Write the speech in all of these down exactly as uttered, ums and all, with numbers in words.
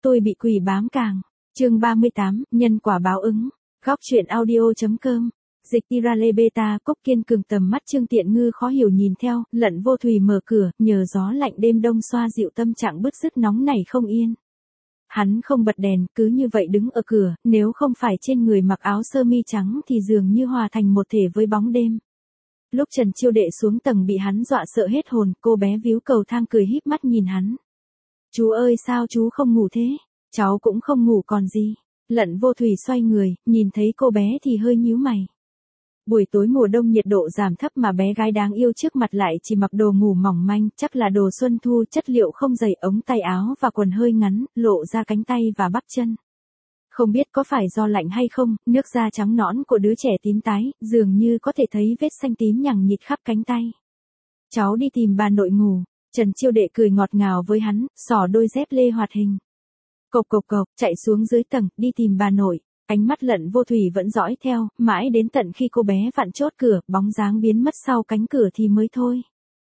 tôi bị quỷ bám càng. Chương ba mươi tám, nhân quả báo ứng. Góc truyện audio.com. Dịch Tirale Beta, Cốc Kiên cường tầm mắt Trương Tiện Ngư khó hiểu nhìn theo, Lận Vô Thùy mở cửa, nhờ gió lạnh đêm đông xoa dịu tâm trạng bứt rứt nóng nảy không yên. Hắn không bật đèn, cứ như vậy đứng ở cửa, nếu không phải trên người mặc áo sơ mi trắng thì dường như hòa thành một thể với bóng đêm. Lúc Trần Chiêu Đệ xuống tầng bị hắn dọa sợ hết hồn, cô bé víu cầu thang cười híp mắt nhìn hắn. Chú ơi sao chú không ngủ thế? Cháu cũng không ngủ còn gì. Lận Vô Thùy xoay người, nhìn thấy cô bé thì hơi nhíu mày. Buổi tối mùa đông nhiệt độ giảm thấp mà bé gái đáng yêu trước mặt lại chỉ mặc đồ ngủ mỏng manh, chắc là đồ xuân thu, chất liệu không dày, ống tay áo và quần hơi ngắn, lộ ra cánh tay và bắp chân. Không biết có phải do lạnh hay không, nước da trắng nõn của đứa trẻ tím tái, dường như có thể thấy vết xanh tím nhằng nhịt khắp cánh tay. Cháu đi tìm bà nội ngủ. Trần Chiêu Đệ cười ngọt ngào với hắn, xỏ đôi dép lê hoạt hình. Cộc cộc cộc, chạy xuống dưới tầng, đi tìm bà nội. Ánh mắt Lận Vô Thùy vẫn dõi theo, mãi đến tận khi cô bé vặn chốt cửa, bóng dáng biến mất sau cánh cửa thì mới thôi.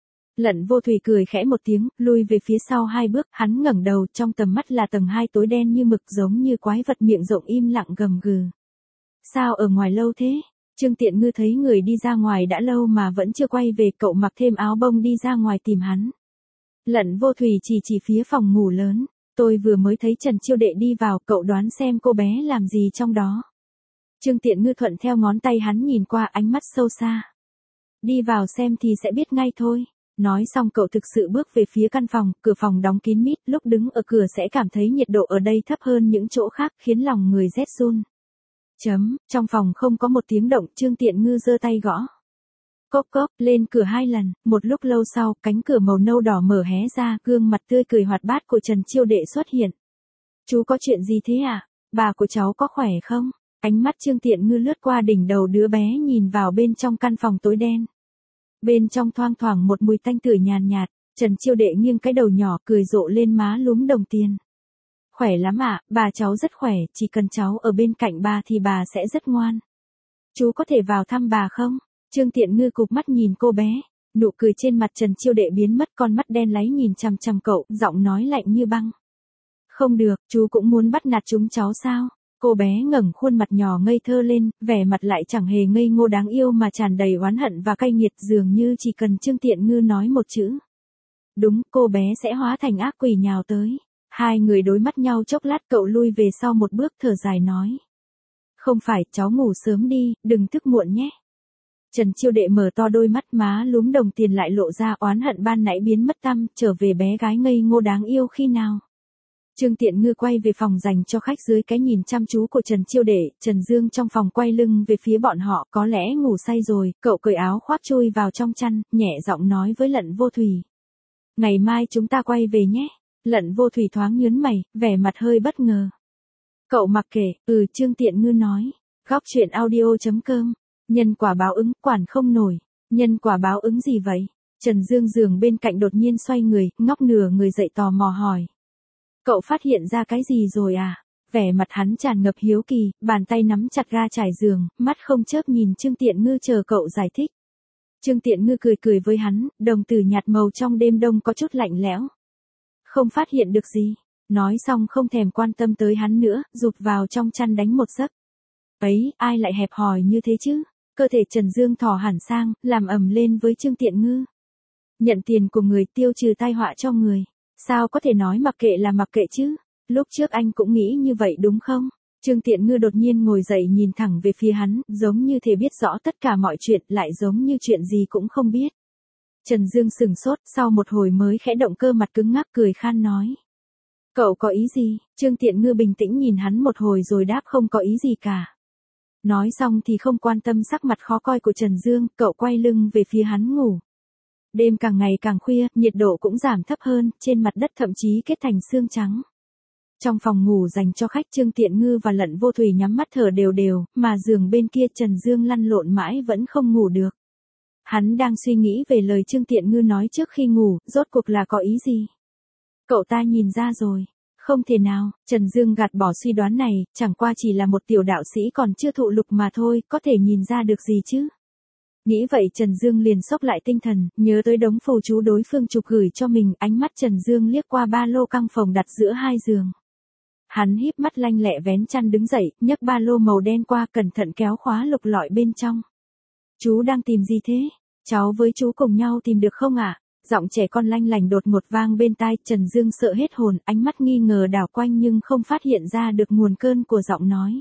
Lận Vô Thùy cười khẽ một tiếng, lui về phía sau hai bước, hắn ngẩng đầu, trong tầm mắt là tầng hai tối đen như mực, giống như quái vật miệng rộng im lặng gầm gừ. Sao ở ngoài lâu thế? Trương Tiện Ngư thấy người đi ra ngoài đã lâu mà vẫn chưa quay về, cậu mặc thêm áo bông đi ra ngoài tìm hắn. Lận Vô Thùy chỉ chỉ phía phòng ngủ lớn. Tôi vừa mới thấy Trần Chiêu Đệ đi vào, cậu đoán xem cô bé làm gì trong đó. Trương Tiện Ngư thuận theo ngón tay hắn nhìn qua, ánh mắt sâu xa. Đi vào xem thì sẽ biết ngay thôi. Nói xong cậu thực sự bước về phía căn phòng, cửa phòng đóng kín mít, lúc đứng ở cửa sẽ cảm thấy nhiệt độ ở đây thấp hơn những chỗ khác, khiến lòng người rét run. Chấm, trong phòng không có một tiếng động, Trương Tiện Ngư giơ tay gõ. Cốc cốc, lên cửa hai lần, một lúc lâu sau, cánh cửa màu nâu đỏ mở hé ra, gương mặt tươi cười hoạt bát của Trần Chiêu Đệ xuất hiện. Chú có chuyện gì thế à? Bà của cháu có khỏe không? Ánh mắt Trương Tiện Ngư lướt qua đỉnh đầu đứa bé nhìn vào bên trong căn phòng tối đen. Bên trong thoang thoảng một mùi tanh tưởi nhàn nhạt, Trần Chiêu Đệ nghiêng cái đầu nhỏ cười rộ lên má lúm đồng tiền. Khỏe lắm ạ, à, bà cháu rất khỏe, chỉ cần cháu ở bên cạnh bà thì bà sẽ rất ngoan. Chú có thể vào thăm bà không? Trương Tiện Ngư cụp mắt nhìn cô bé, nụ cười trên mặt Trần Chiêu Đệ biến mất, con mắt đen láy nhìn chằm chằm cậu, giọng nói lạnh như băng. Không được, chú cũng muốn bắt nạt chúng cháu sao? Cô bé ngẩng khuôn mặt nhỏ ngây thơ lên, vẻ mặt lại chẳng hề ngây ngô đáng yêu mà tràn đầy oán hận và cay nghiệt, dường như chỉ cần Trương Tiện Ngư nói một chữ. Đúng, cô bé sẽ hóa thành ác quỷ nhào tới. Hai người đối mắt nhau chốc lát, cậu lui về sau một bước thở dài nói. Không phải, cháu ngủ sớm đi, đừng thức muộn nhé. Trần Chiêu Đệ mở to đôi mắt, má lúm đồng tiền lại lộ ra, oán hận ban nãy biến mất tăm, trở về bé gái ngây ngô đáng yêu khi nào. Trương Tiện Ngư quay về phòng dành cho khách dưới cái nhìn chăm chú của Trần Chiêu Đệ, Trần Dương trong phòng quay lưng về phía bọn họ, có lẽ ngủ say rồi, cậu cởi áo khoác chui vào trong chăn, nhẹ giọng nói với Lận Vô Thùy. Ngày mai chúng ta quay về nhé. Lận Vô Thùy thoáng nhướng mày, vẻ mặt hơi bất ngờ. Cậu mặc kệ, ừ Trương Tiện Ngư nói. Góc truyện audio.com. Nhân quả báo ứng, quản không nổi. Nhân quả báo ứng gì vậy? Trần Dương giường bên cạnh đột nhiên xoay người, ngóc nửa người dậy tò mò hỏi. Cậu phát hiện ra cái gì rồi à? Vẻ mặt hắn tràn ngập hiếu kỳ, bàn tay nắm chặt ga trải giường, mắt không chớp nhìn Trương Tiện Ngư chờ cậu giải thích. Trương Tiện Ngư cười cười với hắn, đồng tử nhạt màu trong đêm đông có chút lạnh lẽo. Không phát hiện được gì. Nói xong không thèm quan tâm tới hắn nữa, rụt vào trong chăn đánh một giấc. Ấy, ai lại hẹp hòi như thế chứ? Cơ thể Trần Dương thò hẳn sang, làm ầm lên với Trương Tiện Ngư. Nhận tiền của người, tiêu trừ tai họa cho người. Sao có thể nói mặc kệ là mặc kệ chứ? Lúc trước anh cũng nghĩ như vậy đúng không? Trương Tiện Ngư đột nhiên ngồi dậy nhìn thẳng về phía hắn, giống như thể biết rõ tất cả mọi chuyện, lại giống như chuyện gì cũng không biết. Trần Dương sừng sốt, sau một hồi mới khẽ động cơ mặt cứng ngắc cười khan nói. Cậu có ý gì? Trương Tiện Ngư bình tĩnh nhìn hắn một hồi rồi đáp không có ý gì cả. Nói xong thì không quan tâm sắc mặt khó coi của Trần Dương, cậu quay lưng về phía hắn ngủ. Đêm càng ngày càng khuya, nhiệt độ cũng giảm thấp hơn, trên mặt đất thậm chí kết thành sương trắng. Trong phòng ngủ dành cho khách, Trương Tiện Ngư và Lận Vô Thùy nhắm mắt thở đều đều, mà giường bên kia Trần Dương lăn lộn mãi vẫn không ngủ được. Hắn đang suy nghĩ về lời Trương Tiện Ngư nói trước khi ngủ, rốt cuộc là có ý gì? Cậu ta nhìn ra rồi. Không thể nào, Trần Dương gạt bỏ suy đoán này, chẳng qua chỉ là một tiểu đạo sĩ còn chưa thụ lục mà thôi, có thể nhìn ra được gì chứ? Nghĩ vậy Trần Dương liền xốc lại tinh thần, nhớ tới đống phù chú đối phương chụp gửi cho mình, ánh mắt Trần Dương liếc qua ba lô căng phòng đặt giữa hai giường. Hắn híp mắt lanh lẹ vén chăn đứng dậy, nhấc ba lô màu đen qua cẩn thận kéo khóa lục lọi bên trong. Chú đang tìm gì thế? Cháu với chú cùng nhau tìm được không ạ? À? Giọng trẻ con lanh lành đột ngột vang bên tai, Trần Dương sợ hết hồn, ánh mắt nghi ngờ đảo quanh nhưng không phát hiện ra được nguồn cơn của giọng nói.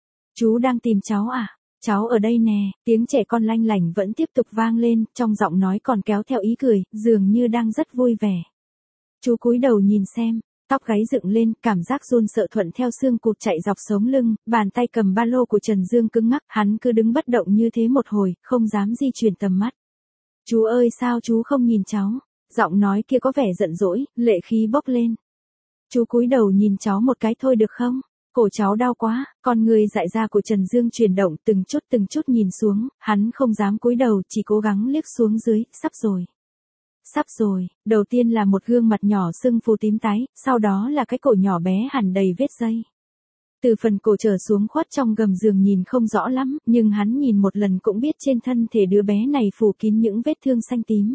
Chú đang tìm cháu à? Cháu ở đây nè, tiếng trẻ con lanh lành vẫn tiếp tục vang lên, trong giọng nói còn kéo theo ý cười, dường như đang rất vui vẻ. Chú cúi đầu nhìn xem, tóc gáy dựng lên, cảm giác run sợ thuận theo xương cụt chạy dọc sống lưng, bàn tay cầm ba lô của Trần Dương cứng ngắc, hắn cứ đứng bất động như thế một hồi, không dám di chuyển tầm mắt. Chú ơi sao chú không nhìn cháu? Giọng nói kia có vẻ giận dỗi, lệ khí bốc lên. Chú cúi đầu nhìn cháu một cái thôi được không? Cổ cháu đau quá, con người dại ra của Trần Dương chuyển động từng chút từng chút nhìn xuống, hắn không dám cúi đầu, chỉ cố gắng liếc xuống dưới, sắp rồi. Sắp rồi, đầu tiên là một gương mặt nhỏ sưng phù tím tái, sau đó là cái cổ nhỏ bé hẳn đầy vết dây. Từ phần cổ trở xuống khuất trong gầm giường nhìn không rõ lắm, nhưng hắn nhìn một lần cũng biết trên thân thể đứa bé này phủ kín những vết thương xanh tím.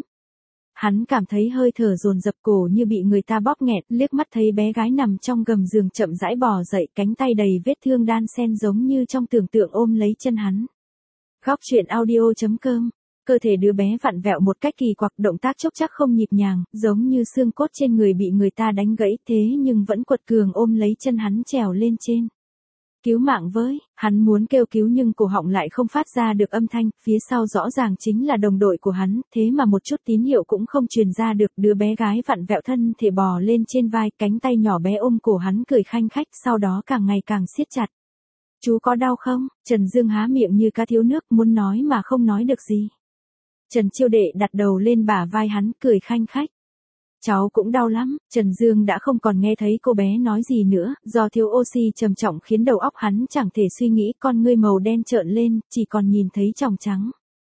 Hắn cảm thấy hơi thở dồn dập, cổ như bị người ta bóp nghẹt, liếc mắt thấy bé gái nằm trong gầm giường chậm rãi bò dậy, cánh tay đầy vết thương đan xen giống như trong tưởng tượng ôm lấy chân hắn. Góc truyện audio chấm com. Cơ thể đứa bé vặn vẹo một cách kỳ quặc, động tác chốc chắc không nhịp nhàng, giống như xương cốt trên người bị người ta đánh gãy, thế nhưng vẫn quật cường ôm lấy chân hắn trèo lên trên. Cứu mạng với, hắn muốn kêu cứu nhưng cổ họng lại không phát ra được âm thanh, phía sau rõ ràng chính là đồng đội của hắn, thế mà một chút tín hiệu cũng không truyền ra được. Đứa bé gái vặn vẹo thân thể bò lên trên vai, cánh tay nhỏ bé ôm cổ hắn cười khanh khách, sau đó càng ngày càng siết chặt. Chú có đau không? Trần Dương há miệng như cá thiếu nước, muốn nói mà không nói được gì. Trần Chiêu Đệ đặt đầu lên bả vai hắn, cười khanh khách. Cháu cũng đau lắm. Trần Dương đã không còn nghe thấy cô bé nói gì nữa, do thiếu oxy trầm trọng khiến đầu óc hắn chẳng thể suy nghĩ, con ngươi màu đen trợn lên, chỉ còn nhìn thấy tròng trắng.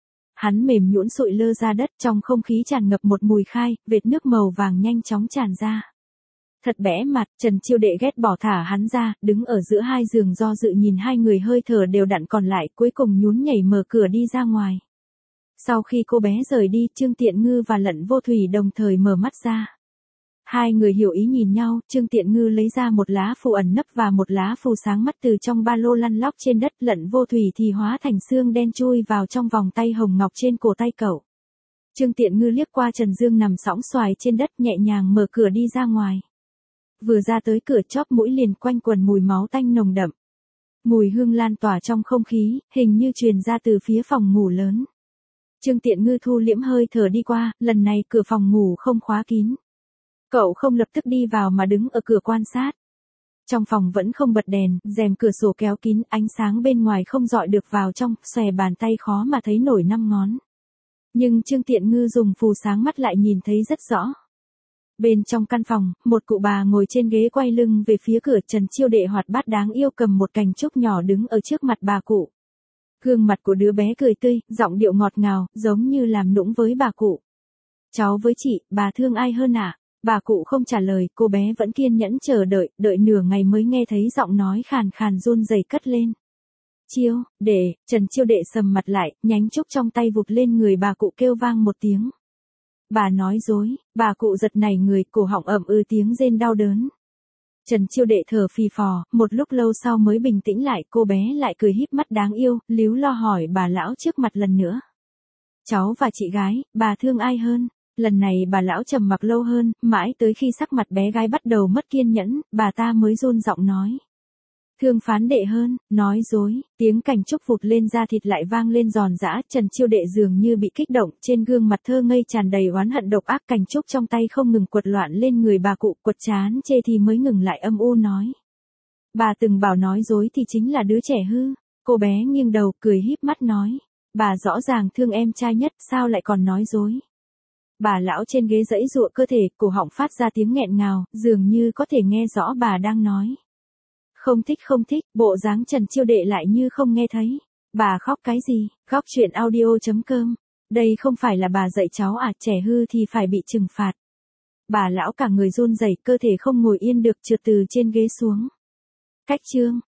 Hắn mềm nhũn sụi lơ ra đất, trong không khí tràn ngập một mùi khai, vệt nước màu vàng nhanh chóng tràn ra. Thật bẽ mặt, Trần Chiêu Đệ ghét bỏ thả hắn ra, đứng ở giữa hai giường do dự nhìn hai người hơi thở đều đặn còn lại, cuối cùng nhún nhảy mở cửa đi ra ngoài. Sau khi cô bé rời đi, Trương Tiện Ngư và Lận Vô Thủy đồng thời mở mắt ra. Hai người hiểu ý nhìn nhau, Trương Tiện Ngư lấy ra một lá phù ẩn nấp và một lá phù sáng mắt từ trong ba lô lăn lóc trên đất, Lận Vô Thủy thì hóa thành xương đen chui vào trong vòng tay hồng ngọc trên cổ tay cậu. Trương Tiện Ngư liếc qua Trần Dương nằm sõng xoài trên đất, nhẹ nhàng mở cửa đi ra ngoài. Vừa ra tới cửa, chóp mũi liền quanh quần mùi máu tanh nồng đậm. Mùi hương lan tỏa trong không khí, hình như truyền ra từ phía phòng ngủ lớn. Trương Tiện Ngư thu liễm hơi thở đi qua, lần này cửa phòng ngủ không khóa kín. Cậu không lập tức đi vào mà đứng ở cửa quan sát. Trong phòng vẫn không bật đèn, rèm cửa sổ kéo kín, ánh sáng bên ngoài không dọi được vào trong, xòe bàn tay khó mà thấy nổi năm ngón. Nhưng Trương Tiện Ngư dùng phù sáng mắt lại nhìn thấy rất rõ. Bên trong căn phòng, một cụ bà ngồi trên ghế quay lưng về phía cửa, Trần Chiêu Đệ hoạt bát đáng yêu cầm một cành trúc nhỏ đứng ở trước mặt bà cụ. Gương mặt của đứa bé cười tươi, giọng điệu ngọt ngào, giống như làm nũng với bà cụ. Cháu với chị, bà thương ai hơn ạ? À? Bà cụ không trả lời, cô bé vẫn kiên nhẫn chờ đợi, đợi nửa ngày mới nghe thấy giọng nói khàn khàn run rẩy cất lên. Chiêu, để, Trần Chiêu Đệ sầm mặt lại, nhánh trúc trong tay vụt lên người bà cụ kêu vang một tiếng. Bà nói dối, bà cụ giật nảy người, cổ họng ẩm ư tiếng rên đau đớn. Trần Chiêu Đệ thở phì phò, một lúc lâu sau mới bình tĩnh lại, cô bé lại cười híp mắt đáng yêu, líu lo hỏi bà lão trước mặt lần nữa. Cháu và chị gái, bà thương ai hơn? Lần này bà lão trầm mặc lâu hơn, mãi tới khi sắc mặt bé gái bắt đầu mất kiên nhẫn, bà ta mới run giọng nói. Thương Phán Đệ hơn, nói dối, tiếng cành trúc vụt lên da thịt lại vang lên giòn giã, Trần Chiêu Đệ dường như bị kích động, trên gương mặt thơ ngây tràn đầy oán hận độc ác, cành trúc trong tay không ngừng quật loạn lên người bà cụ, quật chán chê thì mới ngừng lại âm u nói. Bà từng bảo nói dối thì chính là đứa trẻ hư. Cô bé nghiêng đầu, cười híp mắt nói. Bà rõ ràng thương em trai nhất, sao lại còn nói dối? Bà lão trên ghế giãy giụa cơ thể, cổ họng phát ra tiếng nghẹn ngào, dường như có thể nghe rõ bà đang nói. Không thích không thích, bộ dáng Trần Chiêu Đệ lại như không nghe thấy. Bà khóc cái gì? Góc truyện audio chấm com. Đây không phải là bà dạy cháu à, trẻ hư thì phải bị trừng phạt. Bà lão cả người run rẩy, cơ thể không ngồi yên được, trượt từ trên ghế xuống. Cách chương.